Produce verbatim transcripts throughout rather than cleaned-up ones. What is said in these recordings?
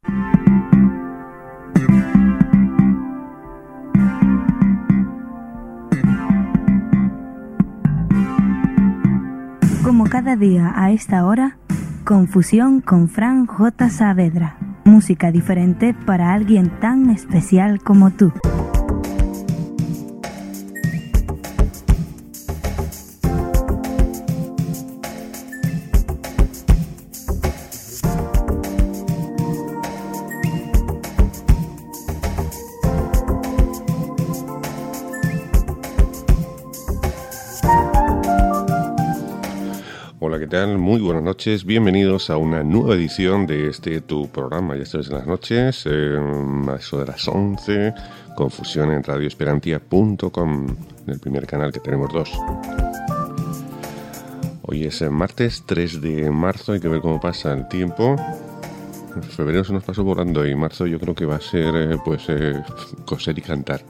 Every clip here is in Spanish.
Como cada día a esta hora, Confusión con Fran J. Saavedra. Música diferente para alguien tan especial como tú. Hola, ¿qué tal? Muy buenas noches, bienvenidos a una nueva edición de este tu programa, ya sabes, en las noches, eh, a eso de las once, Confusión en radio esperantia punto com, en el primer canal, que tenemos dos. Hoy es el martes tres de marzo, hay que ver cómo pasa el tiempo. Febrero se nos pasó volando y marzo yo creo que va a ser eh, pues eh, coser y cantar.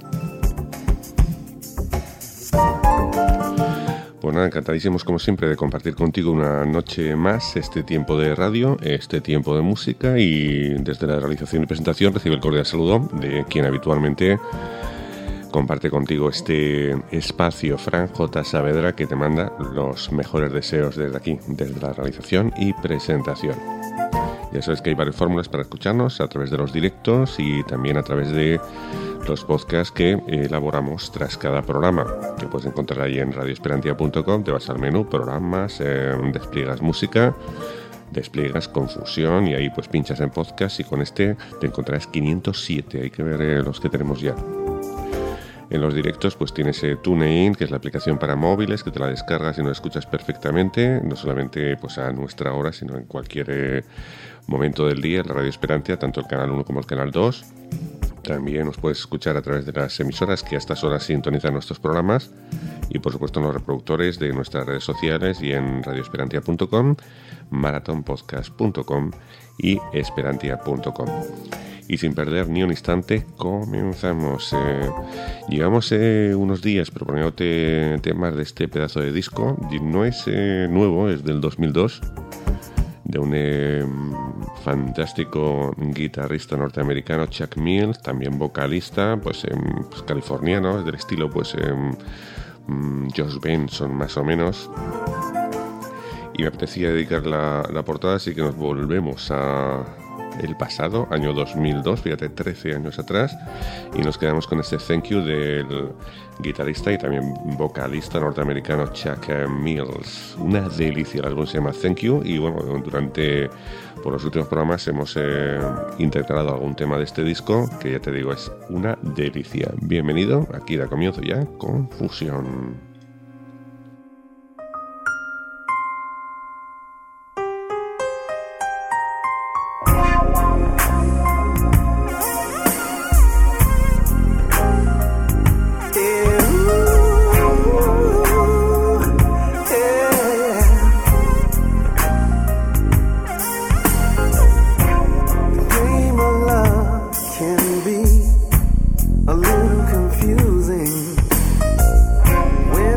Pues nada, encantadísimos como siempre de compartir contigo una noche más este tiempo de radio, este tiempo de música, y desde la realización y presentación recibe el cordial saludo de quien habitualmente comparte contigo este espacio, Fran J. Saavedra, que te manda los mejores deseos desde aquí, desde la realización y presentación. Ya sabes que hay varias fórmulas para escucharnos a través de los directos y también a través de los podcasts que elaboramos tras cada programa, que puedes encontrar ahí en radio esperantia punto com. Te vas al menú, programas, eh, despliegas música, despliegas Confusión y ahí pues pinchas en podcast y con este te encontrarás quinientos siete, hay que ver eh, los que tenemos ya. En los directos pues tienes eh, TuneIn, que es la aplicación para móviles, que te la descargas y nos escuchas perfectamente, no solamente pues a nuestra hora, sino en cualquier eh, momento del día, en la radio Esperantia, tanto el canal uno como el canal dos. También nos puedes escuchar a través de las emisoras que a estas horas sintonizan nuestros programas y por supuesto en los reproductores de nuestras redes sociales y en radio esperantia punto com, marathon podcast punto com y esperantia punto com. Y sin perder ni un instante, comenzamos. Eh, llevamos eh, unos días proponiéndote temas de este pedazo de disco. No es eh, nuevo, es del dos mil dos, de un eh, fantástico guitarrista norteamericano, Chuck Mills, también vocalista, pues, eh, pues californiano, es del estilo pues eh, Josh Benson más o menos. Y me apetecía dedicar la, la portada, así que nos volvemos a el pasado, año dos mil dos, fíjate, trece años atrás, y nos quedamos con este Thank You del guitarrista y también vocalista norteamericano Chuck Mills. Una delicia, el álbum se llama Thank You, y bueno, durante por los últimos programas hemos eh, integrado algún tema de este disco, que ya te digo, es una delicia. Bienvenido, aquí da comienzo ya Confusión. A little confusing when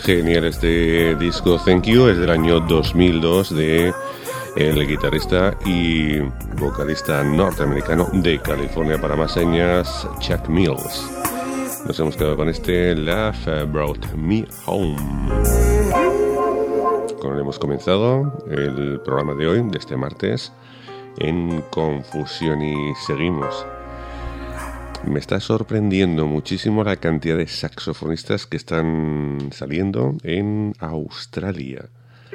Genial este disco Thank You, es del año dos mil dos de el guitarrista y vocalista norteamericano de California para más señas, Chuck Mills. Nos hemos quedado con este Love Brought Me Home. Con él hemos comenzado el programa de hoy, de este martes, en Confusión, y seguimos. Me está sorprendiendo muchísimo la cantidad de saxofonistas que están saliendo en Australia.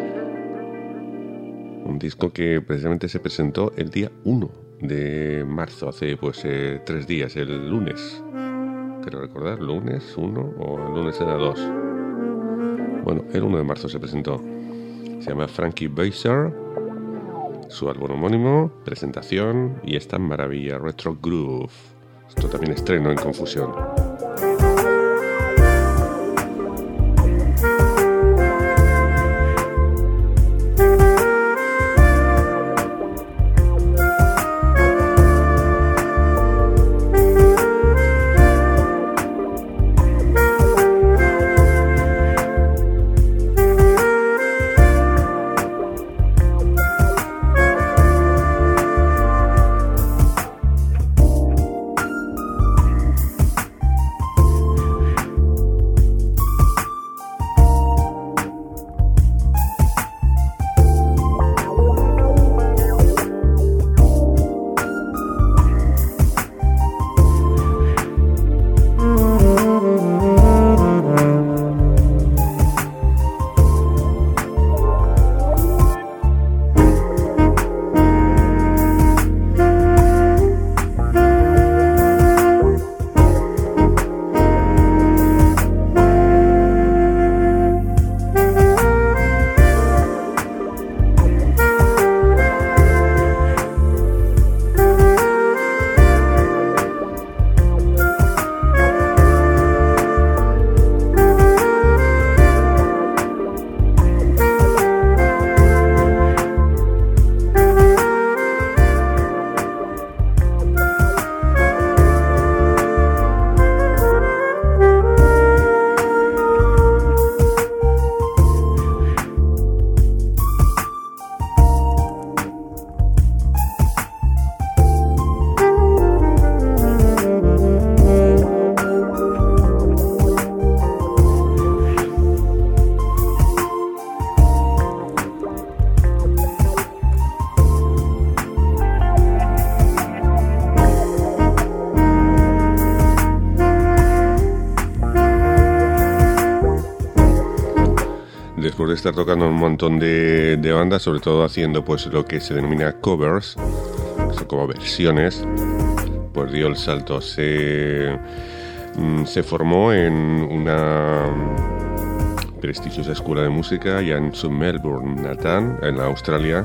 Un disco que precisamente se presentó el día uno de marzo, hace pues eh, tres días, el lunes. Quiero recordar, lunes uno o el lunes era dos. Bueno, el uno de marzo se presentó. Se llama Frankie Beiser, su álbum homónimo, presentación y esta maravilla, Retro Groove. Esto también estreno en Confusión. Después de estar tocando un montón de, de bandas, sobre todo haciendo pues lo que se denomina covers, son como versiones, pues dio el salto. Se, se formó en una prestigiosa escuela de música ya en su Melbourne natal, en la Australia,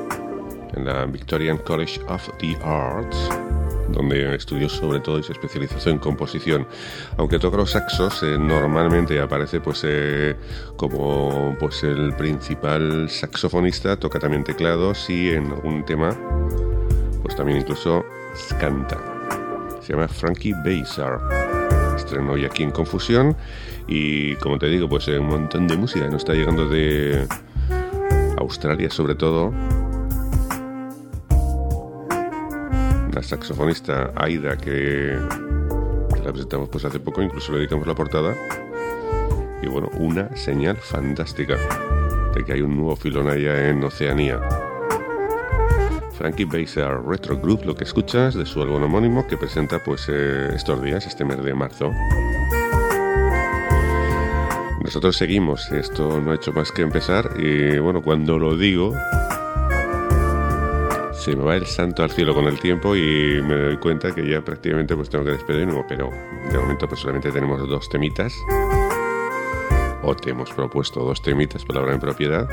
en la Victorian College of the Arts, donde estudió sobre todo y se especializó en composición. Aunque toca los saxos, eh, normalmente aparece pues eh, como pues el principal saxofonista, toca también teclados y en algún tema pues también incluso canta. Se llama Frankie Beiser. Estrenó hoy aquí en Confusión y, como te digo, pues eh, un montón de música que nos está llegando de Australia sobre todo. La saxofonista Aida, que la presentamos pues hace poco, incluso le dedicamos la portada. Y bueno, una señal fantástica de que hay un nuevo filón allá en Oceanía. Frankie Beiser, Retro Groove, lo que escuchas de su álbum homónimo que presenta pues eh, estos días, este mes de marzo. Nosotros seguimos, esto no ha hecho más que empezar y bueno, cuando lo digo se me va el santo al cielo con el tiempo y me doy cuenta que ya prácticamente pues tengo que despedirme, pero de momento pues solamente tenemos dos temitas, o te hemos propuesto dos temitas, palabra en propiedad,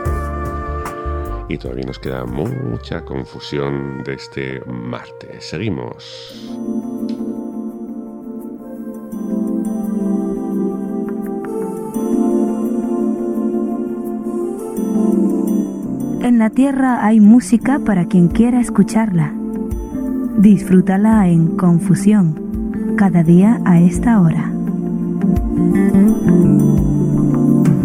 y todavía nos queda mucha confusión de este martes. Seguimos. En la tierra hay música para quien quiera escucharla. Disfrútala en Confusión, cada día a esta hora.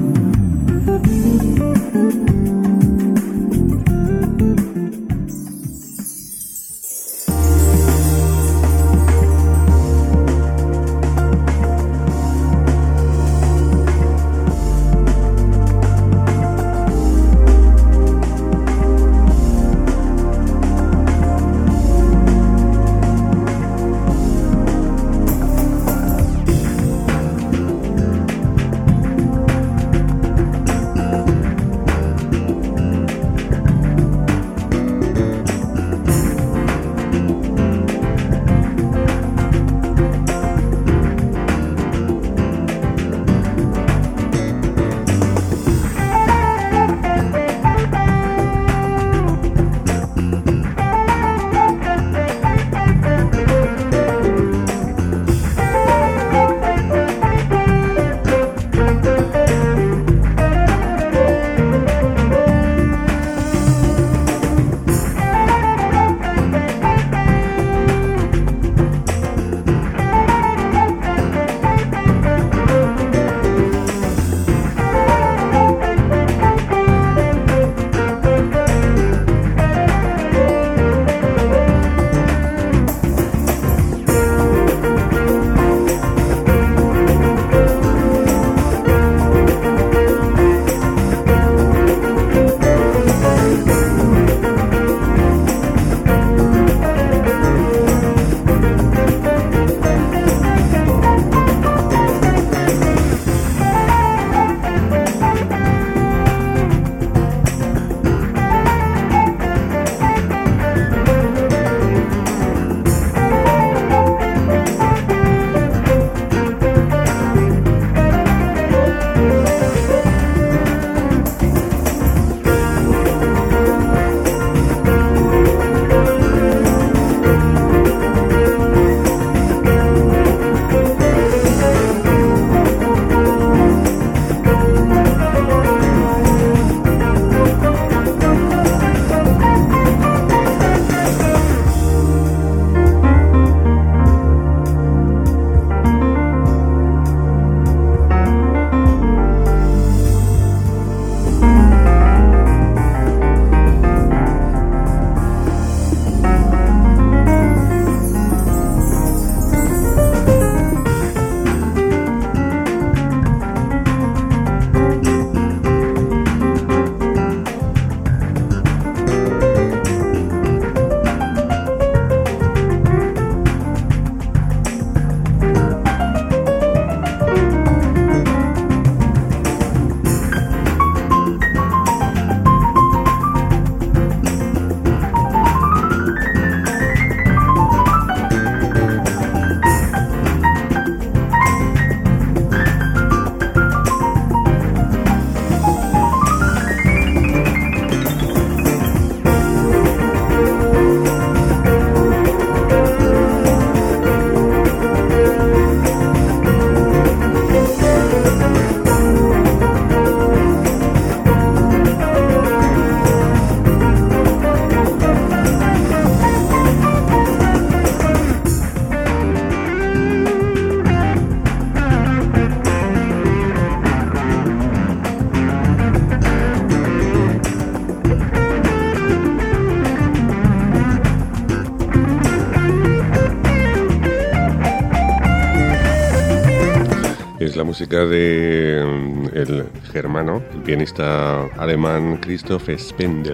la música de el germano, el pianista alemán Christoph Spendel.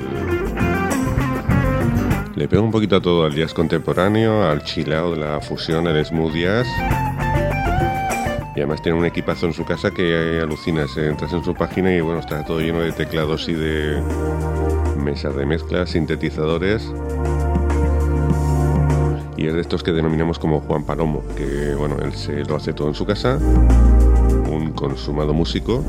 Le pega un poquito a todo, al jazz contemporáneo, al chill out, la fusión, el smooth jazz. Y además tiene un equipazo en su casa que alucinas. Entras en su página y bueno, está todo lleno de teclados y de mesas de mezcla, sintetizadores. Y es de estos que denominamos como Juan Palomo, que bueno, él se lo hace todo en su casa, un consumado músico,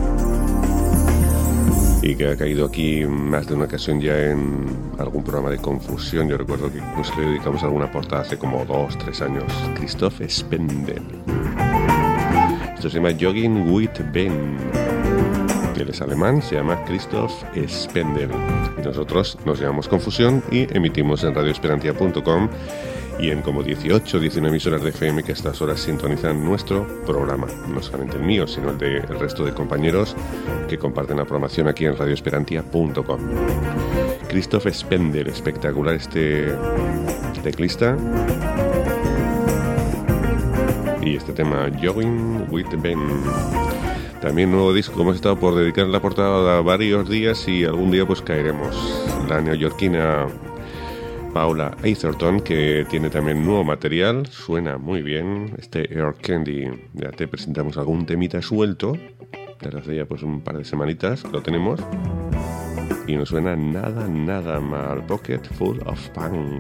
y que ha caído aquí más de una ocasión ya en algún programa de Confusión. Yo recuerdo que incluso le dedicamos alguna portada hace como dos, tres años. Christoph Spendel. Esto se llama Jogging with Ben. Él es alemán, se llama Christoph Spendel. Y nosotros nos llamamos Confusión y emitimos en radio esperantia punto com y en como dieciocho, diecinueve emisoras de F M que a estas horas sintonizan nuestro programa. No solamente el mío, sino el del de resto de compañeros que comparten la programación aquí en radio esperantia punto com. Christoph Spendel, espectacular este teclista. Y este tema, Jogging with Ben. También nuevo disco, hemos estado por dedicar la portada a varios días y algún día pues caeremos. La neoyorquina Paula Atherton, que tiene también nuevo material, suena muy bien. Este Air Candy, ya te presentamos algún temita suelto, desde hace ya pues un par de semanitas que lo tenemos. Y no suena nada, nada mal. Pocket Full of Fun.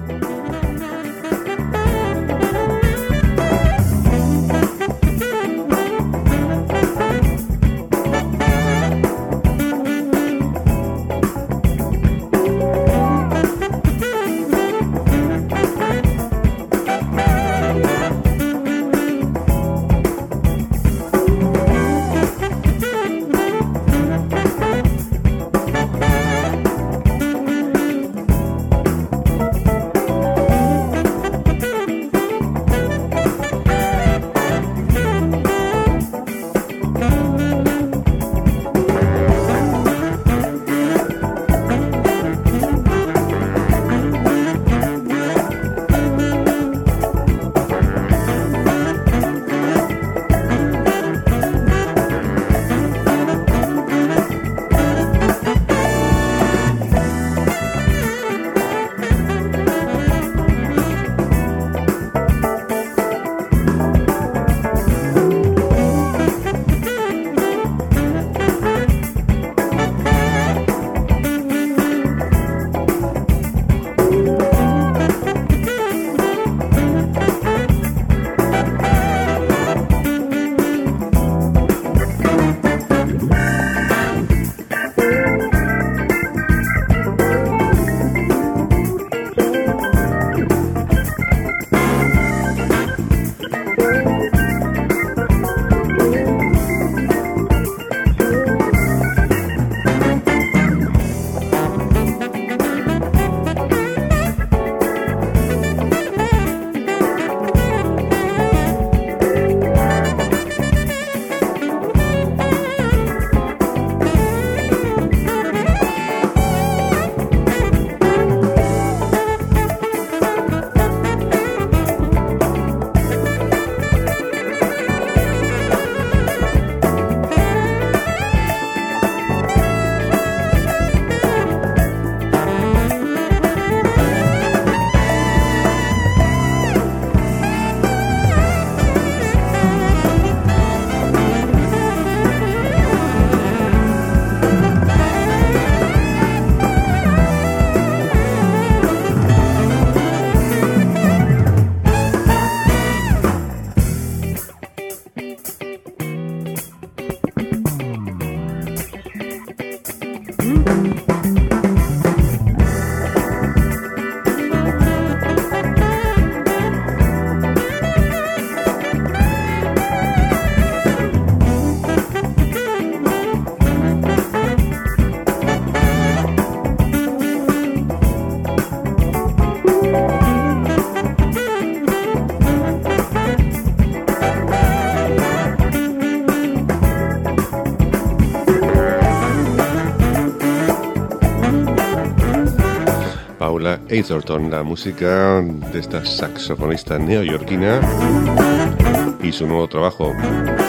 Paula Atherton, la música de esta saxofonista neoyorquina y su nuevo trabajo.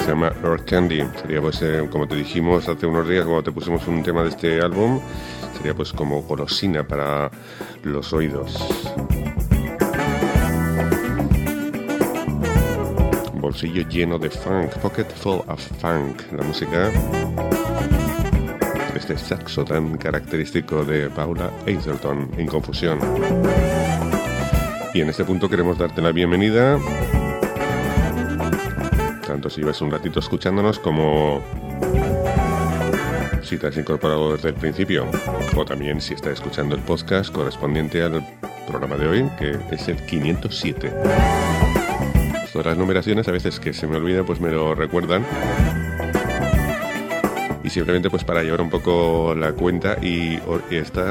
se llama Earth Candy. Sería pues, eh, como te dijimos hace unos días, cuando te pusimos un tema de este álbum, sería pues como golosina para los oídos. Bolsillo lleno de funk, pocket full of funk, la música de este saxo tan característico de Paula Atherton, en Confusión. Y en este punto queremos darte la bienvenida, tanto si llevas un ratito escuchándonos como si te has incorporado desde el principio, o también si estás escuchando el podcast correspondiente al programa de hoy, que es el quinientos siete. Todas las numeraciones, a veces que se me olvida, pues me lo recuerdan. Y simplemente pues para llevar un poco la cuenta y, y estar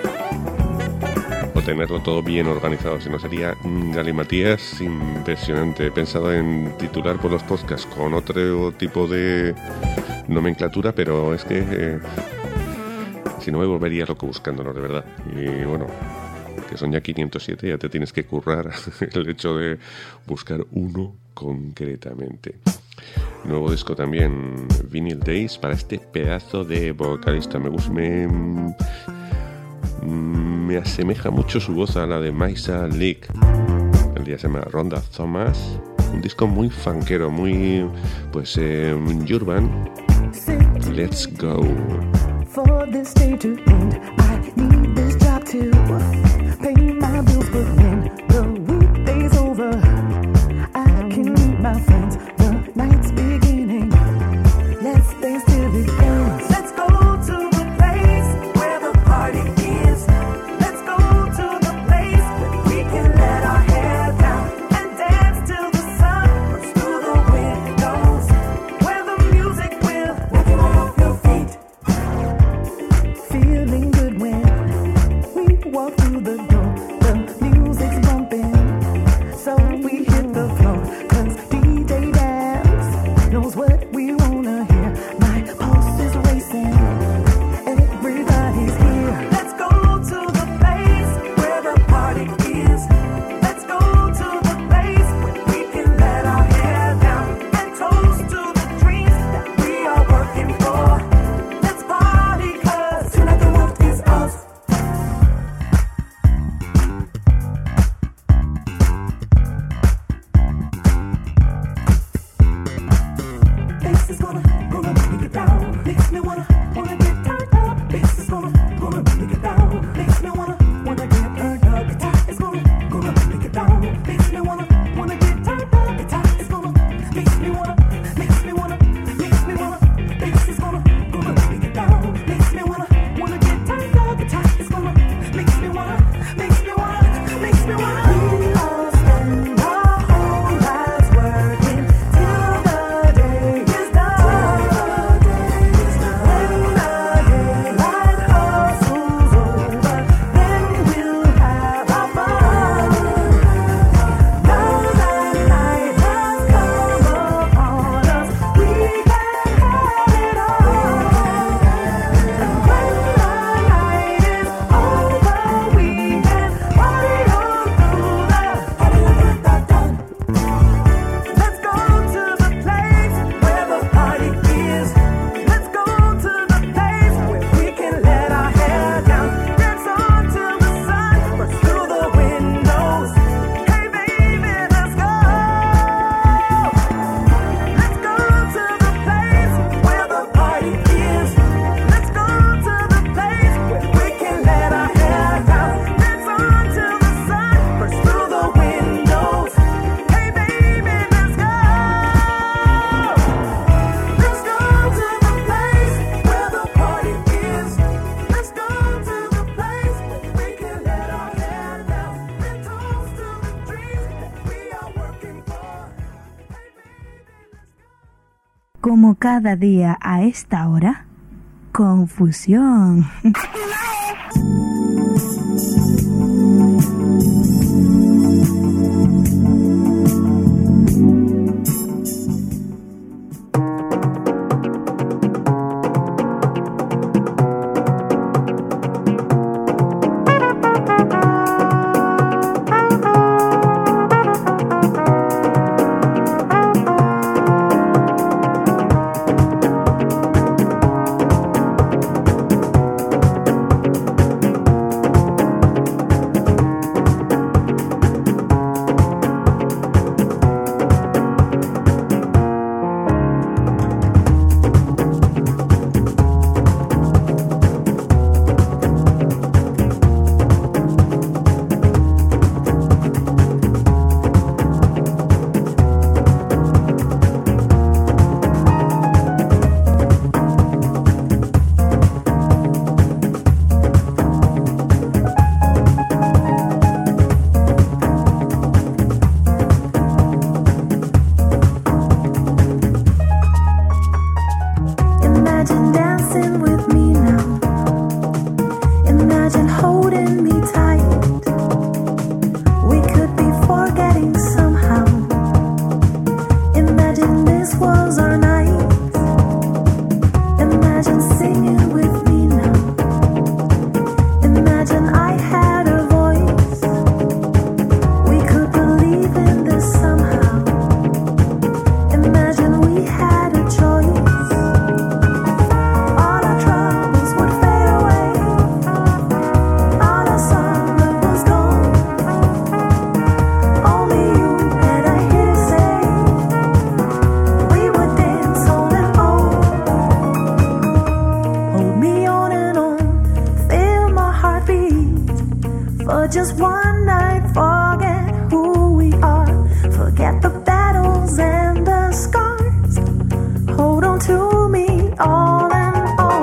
o tenerlo todo bien organizado, si no sería un galimatías impresionante. He pensado en titular por los podcasts con otro tipo de nomenclatura, pero es que eh, si no me volvería loco buscándolos, de verdad. Y bueno, que son ya quinientos siete, ya te tienes que currar el hecho de buscar uno concretamente. Nuevo disco también, Vinyl Days, para este pedazo de vocalista. Me gusta, me, me asemeja mucho su voz a la de Maisa Leak. El día se llama Rhonda Thomas. Un disco muy funkero, muy pues eh, urban. Let's go. For this day to end, I need this job to pay my bills, but when the weekday's over, I can meet my friends. The night's beginning. Let's dance till it ends. Let's go to the place where the party is. Let's go to the place where we can let our hair down and dance till the sun bursts through the windows, where the music will knock you off your feet. Feeling good when we walk through the door. The music's bumping, so we hit the floor. Cause D J Dabs knows what we wanna hear. My pulse is racing, everybody's here. Let's go to the place where the party is. Let's go to the place where we can let our hair down and toast to the dreams that we are working for. Let's party cause tonight the world is ours. Bass is gonna, gonna make it down. Makes me wanna, wanna get turned up. Bass is gonna, gonna make it down. Makes me wanna, wanna get turned up. Guitar is gonna, gonna make it down. Makes me wanna, wanna get turned up. Guitar is gonna, makes me wanna, makes me wanna, makes me wanna. Bass is gonna, gonna make it down. Makes me wanna, wanna get turned up. Guitar is gonna, makes me wanna, makes me wanna, makes me wanna. We all spend our whole lives working till the day is done. When the daylight hustles over, then we'll have our fun. Now that night has come upon us, we can have it all. And when the night is over, we can party on through the party like that done. Let's go to the place where the party is. Let's go to the place where we can let our hair down. Dance on till the sun bursts through the windows. Hey baby, let's go. Let's go to the place where the party is. Let's go to the place where we can let our hair down. Dance on till the sun bursts through the windows. Hey baby, let's go. Let's go to the place where the party is. Let's go to the place where we can let our hair down and toast to the dreams that we are working for. Hey baby, let's go. Como cada día a esta hora, Confusión. for just one night. Forget who we are, forget the battles and the scars. Hold on to me all and all.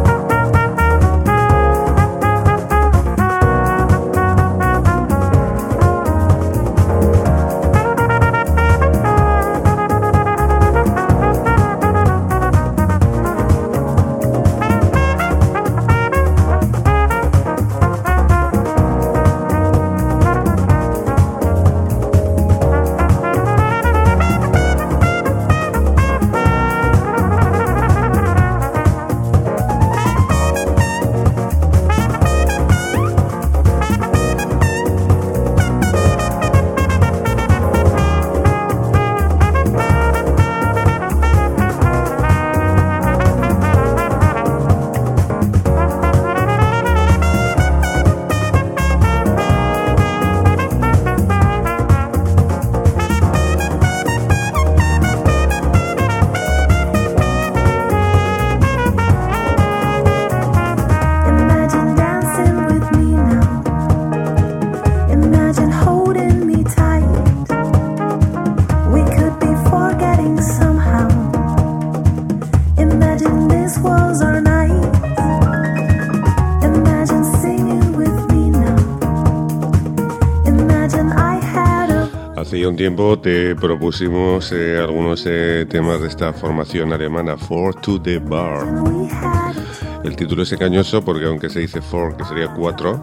Hace un tiempo te propusimos eh, algunos eh, temas de esta formación alemana, Four to the Bar. El título es engañoso porque aunque se dice four, que sería cuatro,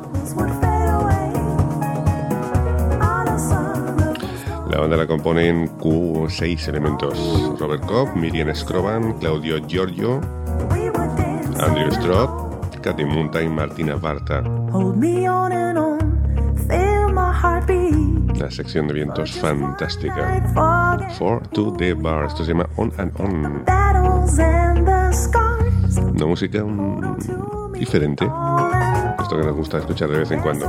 la banda la componen Q seis elementos: Robert Cobb, Miriam Scroban, Claudio Giorgio, Andrew Stroh, Katy Munta y Martina Barta. La sección de vientos fantástica. Four to the Bar. Esto se llama On and On. Una música um, diferente. Esto que nos gusta escuchar de vez en cuando.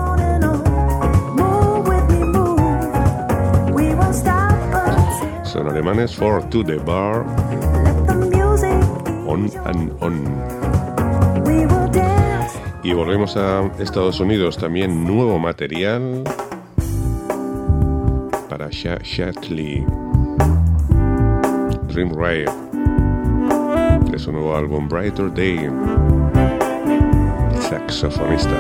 Son alemanes. Four to the Bar. On and On. Y volvemos a Estados Unidos. También nuevo material para Sha Shatley, Dream Riot, de su nuevo álbum Brighter Day, saxofonista.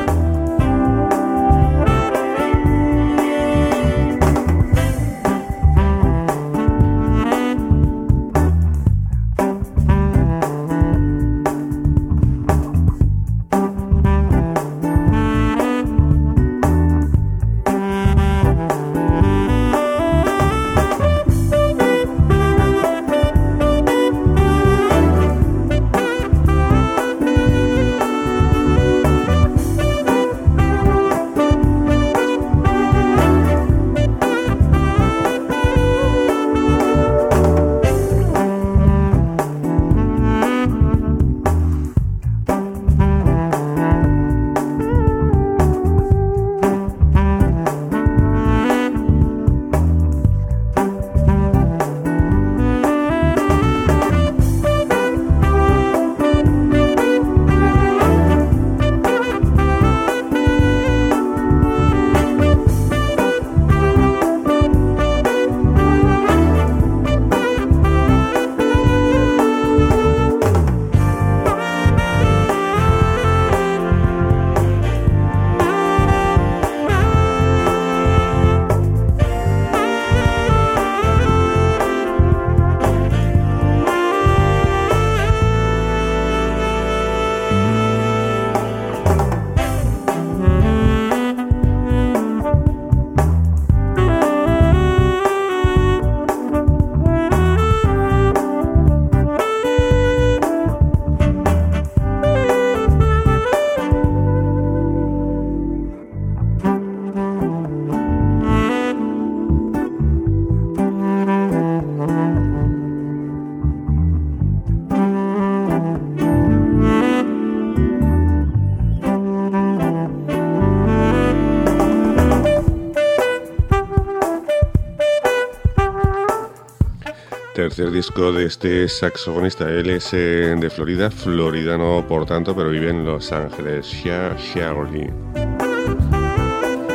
Tercer disco de este saxofonista. Él es eh, de Florida, floridano por tanto, pero vive en Los Ángeles. Sha Shatley.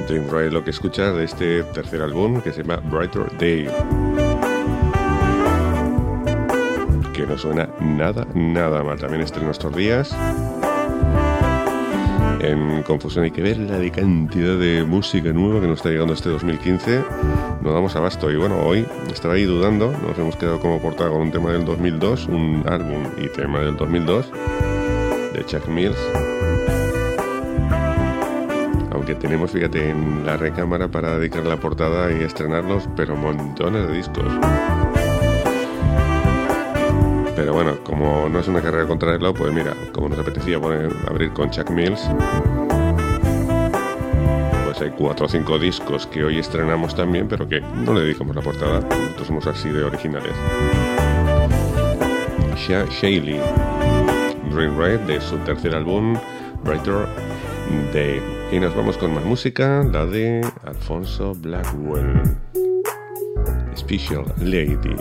Dream Ride, lo que escuchas de este tercer álbum que se llama Brighter Day, que no suena nada, nada mal. También estreno estos días. En Confusión hay que ver la de cantidad de música nueva que nos está llegando este dos mil quince. No damos abasto. Y bueno, hoy estaba ahí dudando. Nos hemos quedado como portada con un tema del dos mil dos, un álbum y tema del dos mil dos de Chuck Mills. Aunque tenemos, fíjate, en la recámara para dedicar la portada y estrenarlos, pero montones de discos. Pero bueno, como no es una carrera contra el reloj, pues mira, como nos apetecía poner, abrir con Chuck Mills, pues hay cuatro o cinco discos que hoy estrenamos también, pero que no le dedicamos la portada. Nosotros somos así de originales. Sha- Shaylee, Dream Ride, de su tercer álbum, Brighter Day. Y nos vamos con más música, la de Alfonso Blackwell, Special Lady.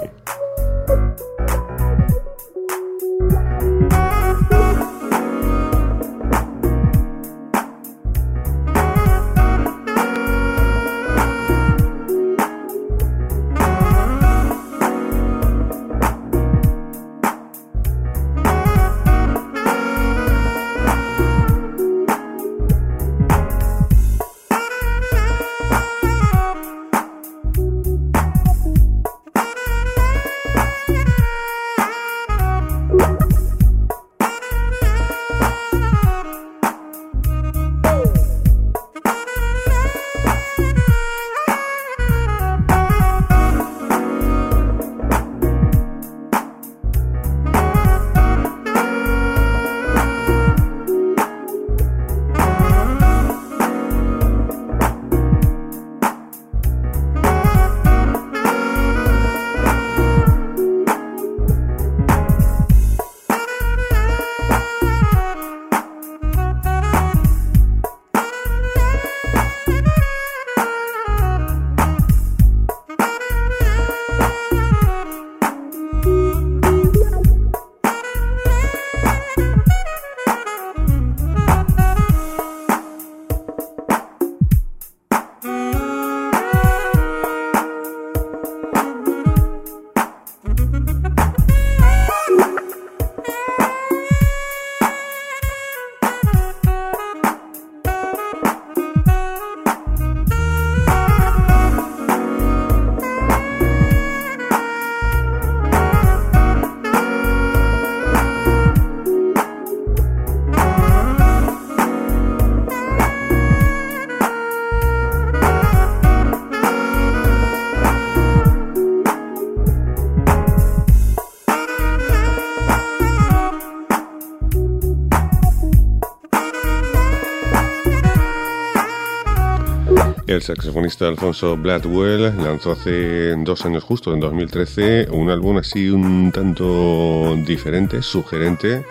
El saxofonista Alfonso Blackwell lanzó hace dos años justo, en dos mil trece, un álbum así un tanto diferente, sugerente,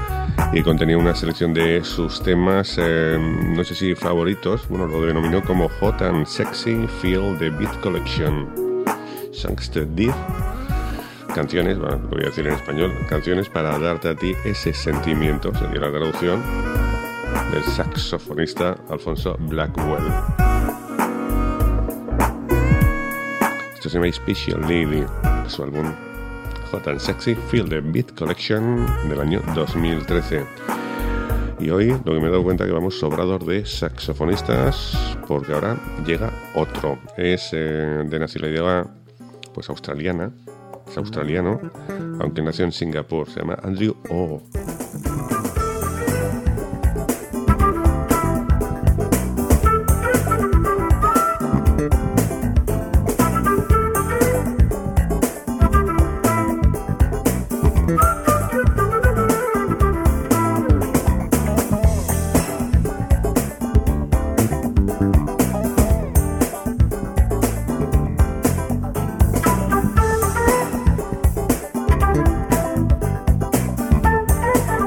y contenía una selección de sus temas, eh, no sé si favoritos, bueno, lo denominó como Hot and Sexy Feel the Beat Collection. Sangster Death, canciones, bueno, lo voy a decir en español, canciones para darte a ti ese sentimiento, sería la traducción del saxofonista Alfonso Blackwell. Esto se llama Special Lady, su álbum Hot and Sexy Feel the Beat Collection del año dos mil trece. Y hoy lo que me he dado cuenta es que vamos sobrados de saxofonistas, porque ahora llega otro. Es eh, de nacionalidad pues australiana, es australiano, aunque nació en Singapur, se llama Andrew Oh. Thank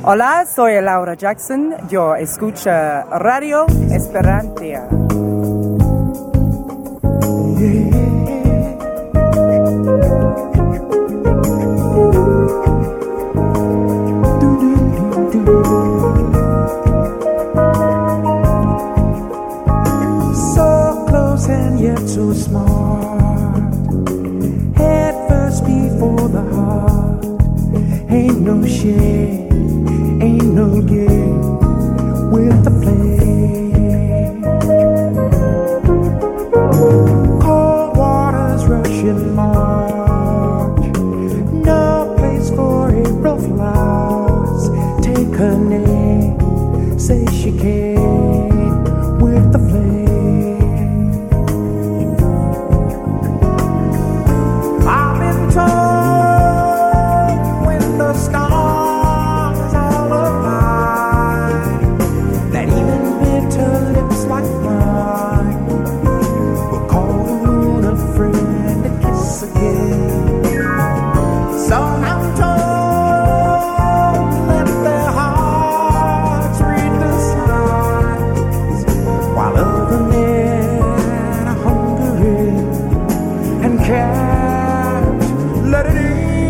Hola, soy Laura Jackson. Yo escucho Radio Esperantia. So close and yet so smart. Head first before the heart. Ain't no shame, ain't no game with the flame. Cold waters rushing march. No place for April flowers. Take her name, say she came with the flame. I've been told when the stars all align that even bitter lips like mine will call the moon a friend and kiss again. So I'm told let their hearts read the signs while other men are hungry and can't let it in.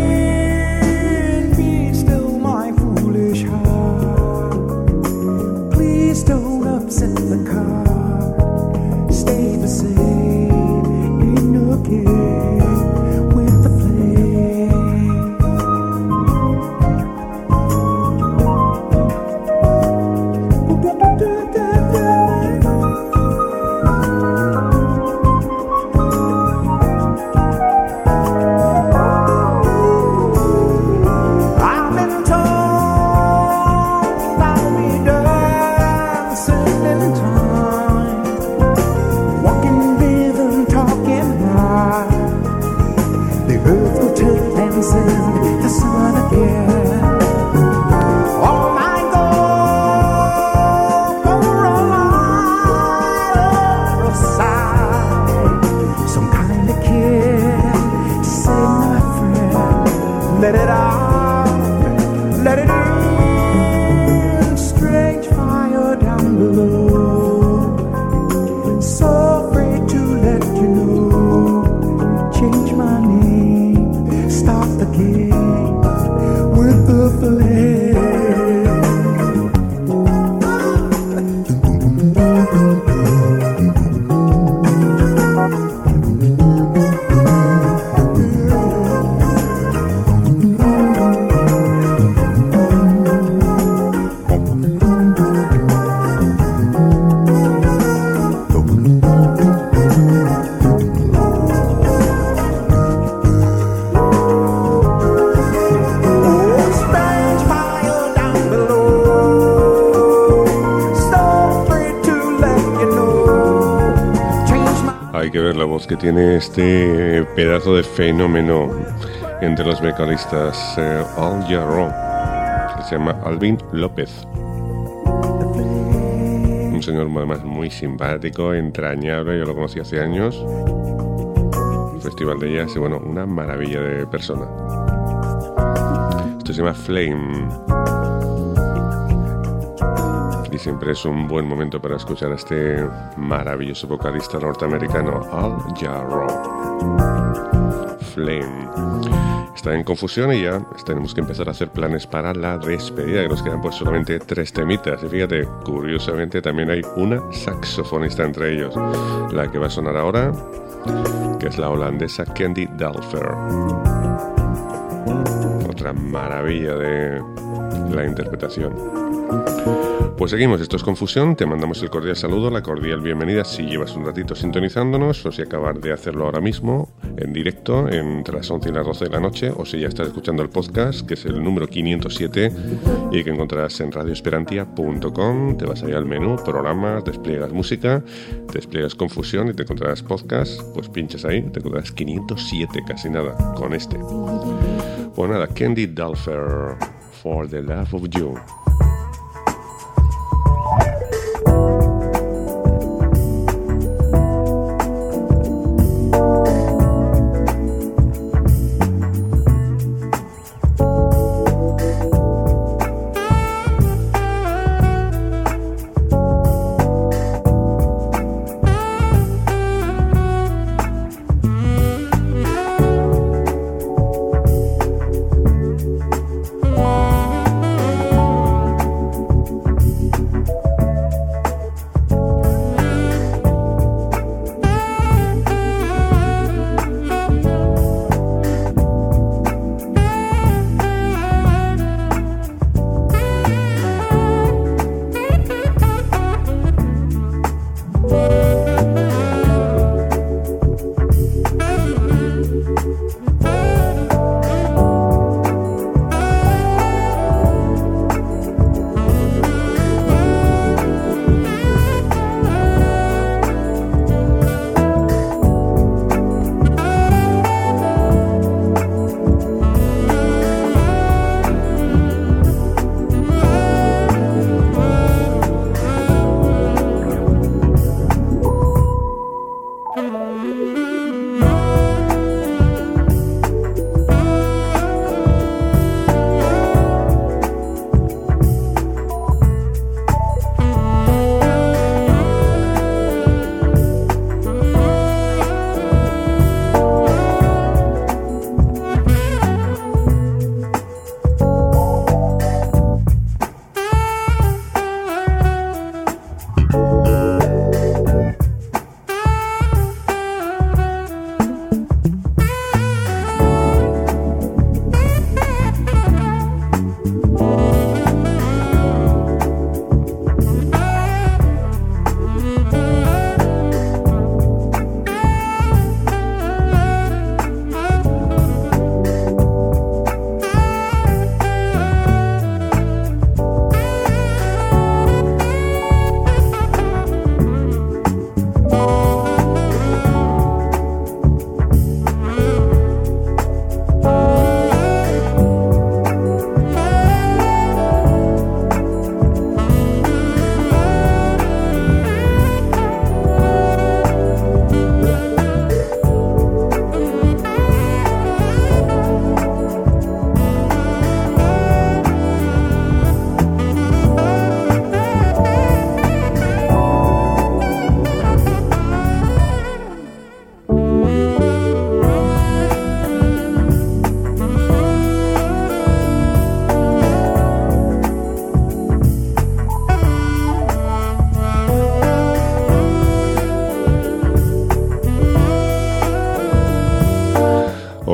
Be still, my foolish heart. Please don't upset the card. Stay the same. Ain't no game with the flame. I've been told I'll be dancing in time, walking rhythm, talking high. The earth will turn and send the sun again. All my gold for a light or a sigh. Some kind of kid to say, my friend, let it out, let it in. Strange fire down below. So afraid to let you know. Change my name, start the game with the flame. Oh, strange fire down below. So afraid to let you know. Change my Hay que ver la voz que tiene este pedazo de fenómeno entre los vocalistas eh, Al Jarreau, que se llama Alvin López. Un señor además muy simpático, entrañable, yo lo conocí hace años. Festival de Jazz y bueno, una maravilla de persona. Esto se llama Flame. Y siempre es un buen momento para escuchar a este maravilloso vocalista norteamericano, Al Jarreau. Flame. Está en confusión y ya tenemos que empezar a hacer planes para la despedida, que nos quedan pues solamente tres temitas. Y fíjate, curiosamente también hay una saxofonista entre ellos, la que va a sonar ahora, que es la holandesa Candy Dulfer. Otra maravilla de la interpretación. Pues seguimos, esto es Confusión, te mandamos el cordial saludo, la cordial bienvenida si llevas un ratito sintonizándonos o si acabas de hacerlo ahora mismo en directo entre las once y las doce de la noche, o si ya estás escuchando el podcast, que es el número quinientos siete y que encontrarás en radio esperantia punto com. Te vas ahí al menú, programas, despliegas música, despliegas Confusión y te encontrarás podcast, pues pinchas ahí, te encontrarás quinientos siete, casi nada, con este. Pues nada, Candy Dulfer, For the Love of You.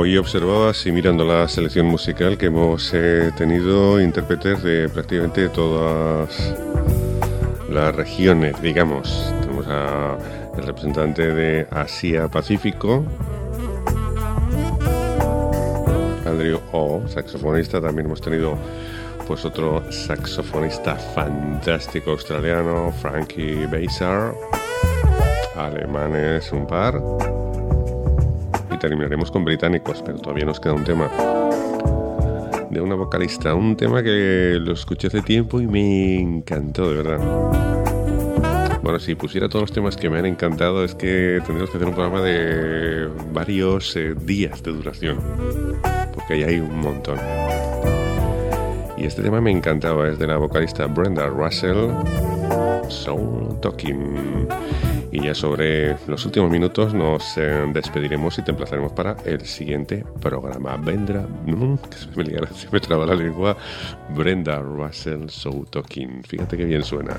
Hoy observaba, así mirando la selección musical, que hemos eh, tenido intérpretes de prácticamente todas las regiones, digamos. Tenemos a el representante de Asia Pacífico, Andrew O, saxofonista. También hemos tenido pues otro saxofonista fantástico australiano, Frankie Beisar, alemanes un par, y terminaremos con británicos, pero todavía nos queda un tema de una vocalista, un tema que lo escuché hace tiempo y me encantó, de verdad. Bueno, si pusiera todos los temas que me han encantado, es que tendríamos que hacer un programa de varios eh, días de duración, porque ahí hay un montón. Y este tema me encantaba, es de la vocalista Brenda Russell, Soul Talking. Y ya sobre los últimos minutos nos eh, despediremos y te emplazaremos para el siguiente programa. Vendrá, mm, que se me, liga, se me traba la lengua, Brenda Russell, Soul Talking. Fíjate que bien suena.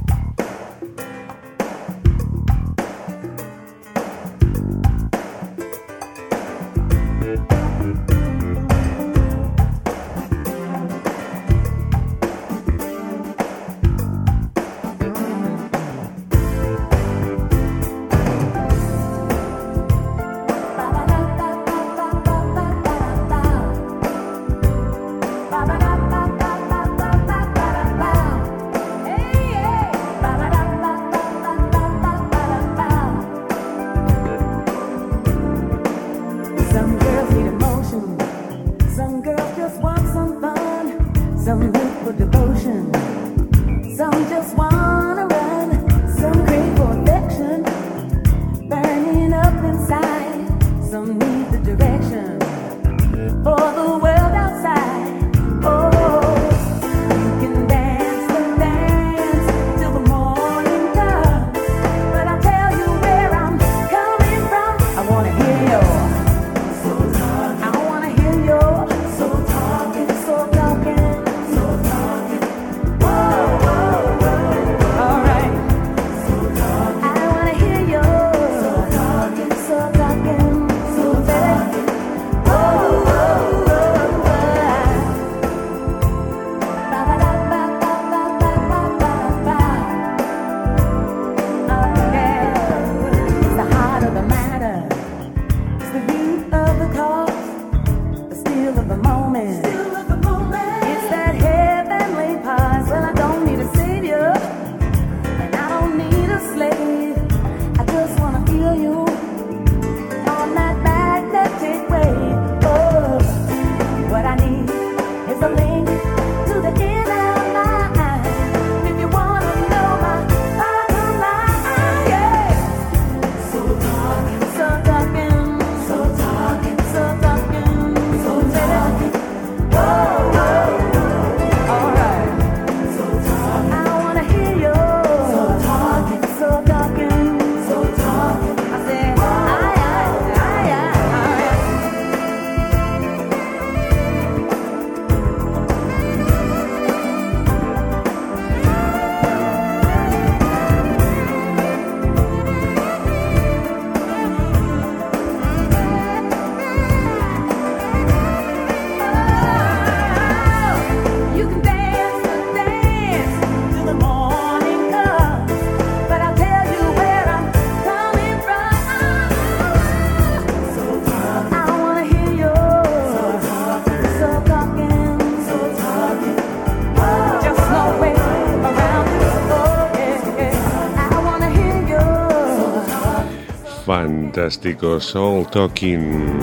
Fantástico, Soul Talking,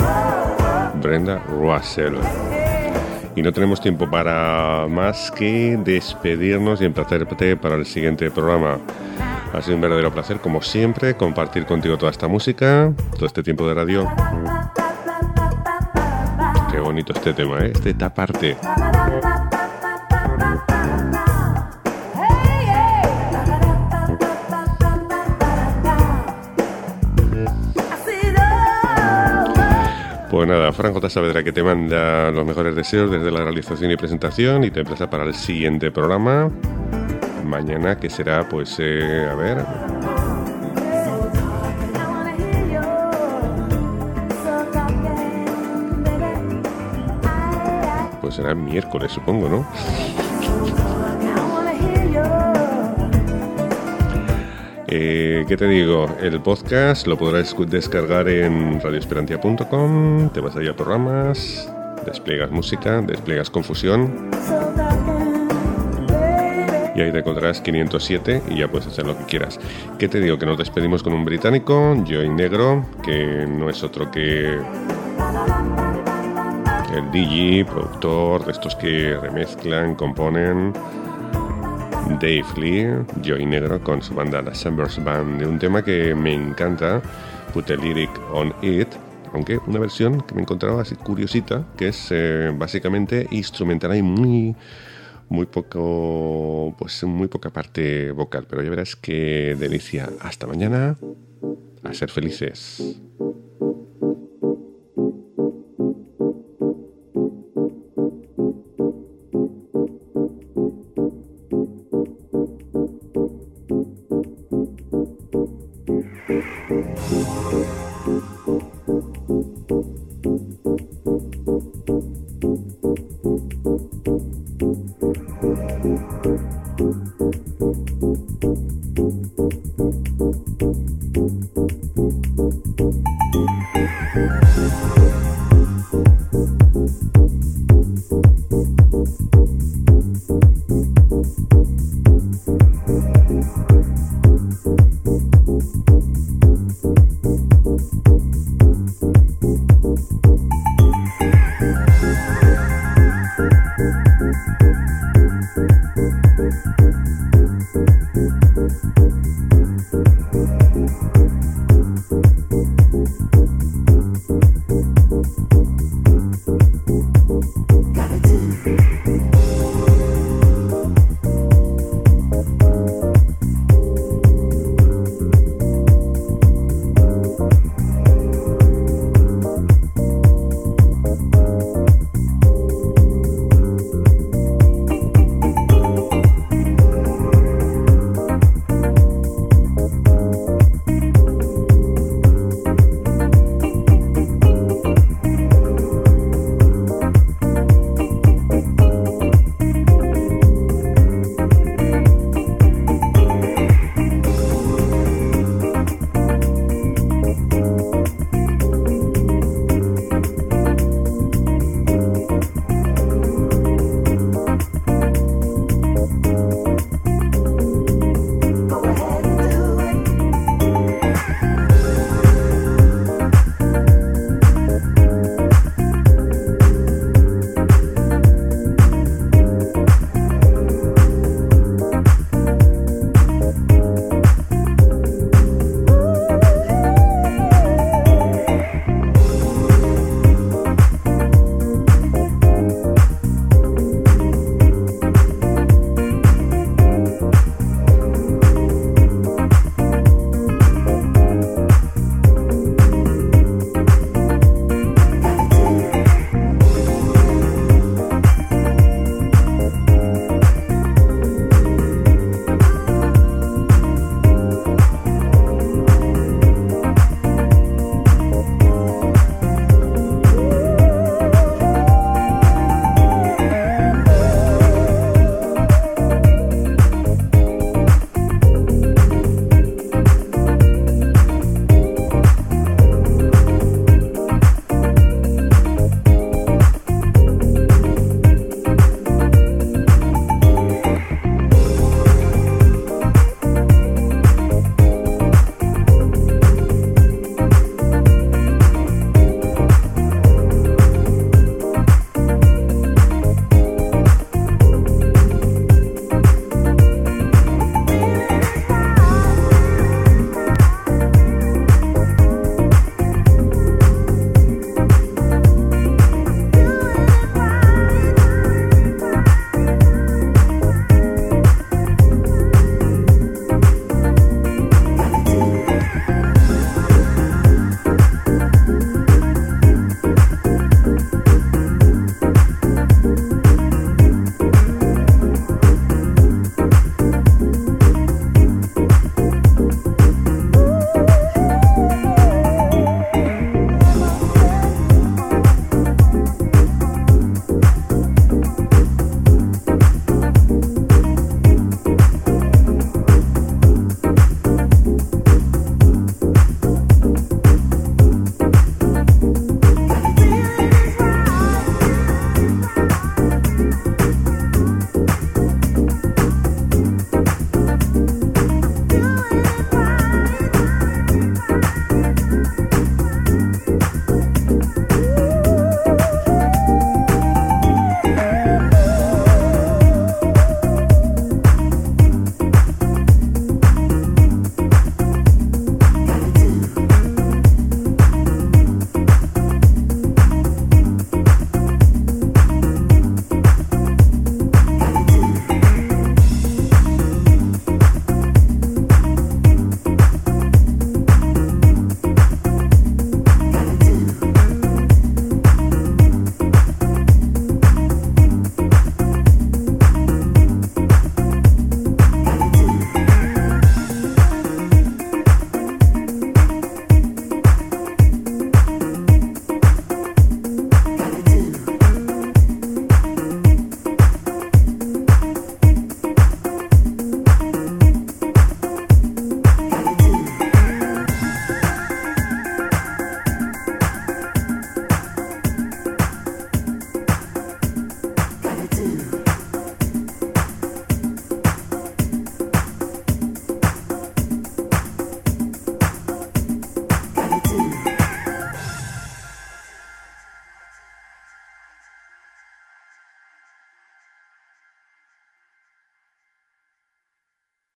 Brenda Russell. Y no tenemos tiempo para más que despedirnos y emplazarte para el siguiente programa. Ha sido un verdadero placer, como siempre, compartir contigo toda esta música, todo este tiempo de radio. Qué bonito este tema, ¿eh? Esta parte. Pues nada, Fran J. Saavedra, que te manda los mejores deseos desde la realización y presentación y te emplaza para el siguiente programa mañana, que será, pues, eh, a ver, pues será miércoles, supongo, ¿no? Eh, ¿Qué te digo? El podcast lo podrás descargar en radioesperantia punto com, te vas allá a programas, despliegas música, despliegas confusión y ahí te encontrarás quinientos siete y ya puedes hacer lo que quieras. ¿Qué te digo? Que nos despedimos con un británico, Joey Negro, que no es otro que el D J, productor, de estos que remezclan, componen, Dave Lee, Joey Negro, con su banda La Chambers Band, de un tema que me encanta, Put a Lyric on It, aunque una versión que me encontraba así curiosita, que es eh, básicamente instrumental y muy, muy poco, pues muy poca parte vocal, pero ya verás qué delicia. Hasta mañana, a ser felices. Thank you.